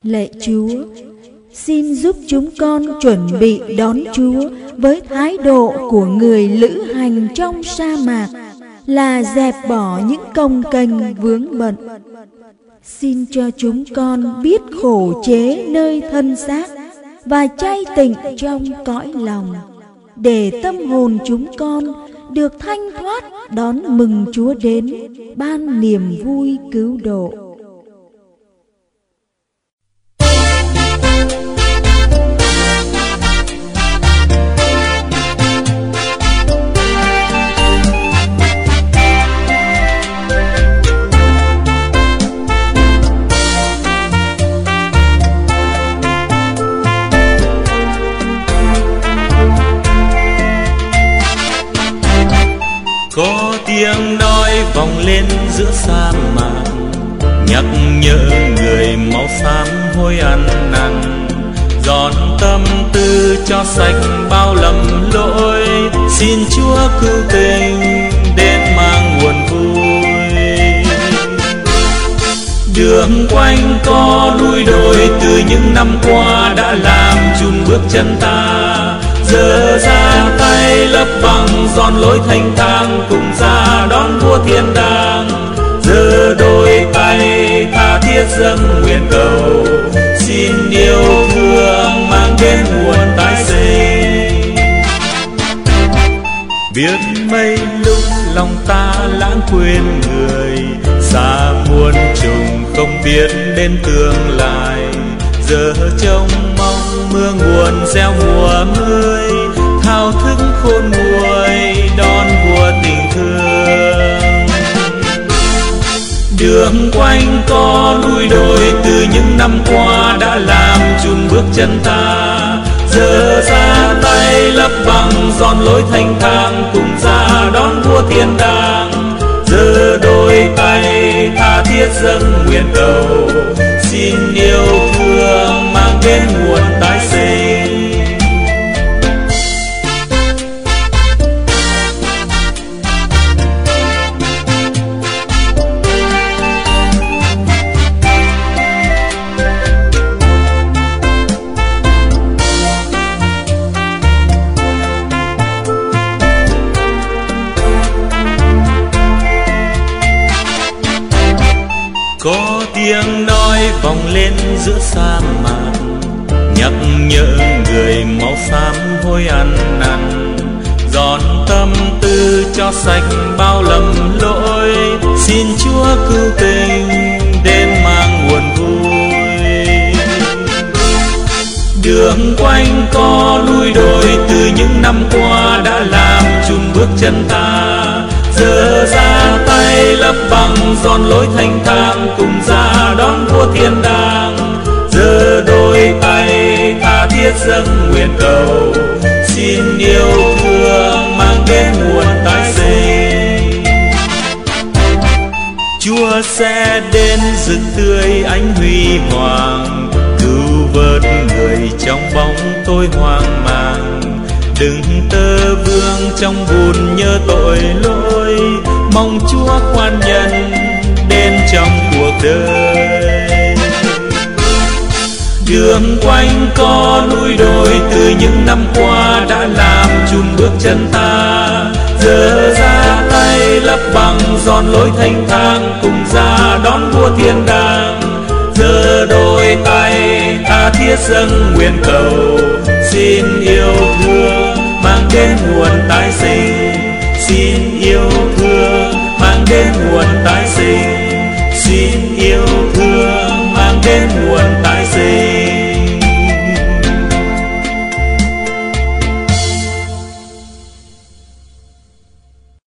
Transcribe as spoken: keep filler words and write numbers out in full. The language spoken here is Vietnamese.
Lạy Chúa, xin giúp chúng con chuẩn bị đón Chúa với thái độ của người lữ hành trong sa mạc, là dẹp bỏ những cồng kềnh vướng bận. Xin cho chúng con biết khổ chế nơi thân xác và chay tịnh trong cõi lòng, để tâm hồn chúng con được thanh thoát đón mừng Chúa đến, ban niềm vui cứu độ. Có tiếng nói vọng lên giữa sa mạc, nhắc nhở người mau sám hối ăn năn, dọn tâm tư cho sạch bao lầm lỗi. Xin Chúa cứu tình đến mang nguồn vui. Đường quanh co núi đồi từ những năm qua đã làm chùn bước chân ta, giờ ra tay lấp bằng giòn lối thanh thang, cùng ra đón vua thiên đàng. Giờ đôi tay tha thiết dâng nguyện cầu, xin yêu thương mang đến nguồn tái sinh. Biết mấy lúc lòng ta lãng quên người, xa muôn trùng không biết đến tương lai. Giờ trông mong mưa nguồn gieo mùa mới, thao thức khôn nguôi đón vua tình thương. Đường quanh co núi đồi từ những năm qua đã làm chùn bước chân ta, giờ ra tay lấp bằng giòn lối thanh thang, cùng ra đón vua thiên đàng. Giờ đôi tay tha thiết dâng nguyện cầu, xin yêu thương mang đến nguồn tái sinh. Có tiếng nói vọng lên giữa sa mạc, nhắc nhở người mau sám hối ăn năn, dọn tâm tư cho sạch bao lầm lỗi. Xin Chúa cứu tình đến mang nguồn vui. Đường quanh co núi đồi từ những năm qua đã làm chùn bước chân ta, giờ ra tay lấp bằng giòn lối thanh thang, cùng ra đón vua thiên đàng. Giờ đôi tay tha thiết dâng nguyện cầu, xin yêu thương mang đến nguồn tái sinh. Chúa sẽ đến rực tươi ánh huy hoàng, cứu vớt người trong bóng tối hoang mang. Đừng tơ vương trong buồn nhớ tội lỗi, mong Chúa khoan nhân đến trong cuộc đời. Đường quanh co núi đồi từ những năm qua đã làm chùn bước chân ta, giờ ra tay lấp bằng giòn lối thanh thang, cùng ra đón vua thiên đàng. Giờ đôi tay tha thiết dâng nguyện cầu, xin yêu thương mang đến nguồn tái sinh. Xin yêu thương mang đến nguồn tái sinh. Xin yêu thương mang đến nguồn tái sinh.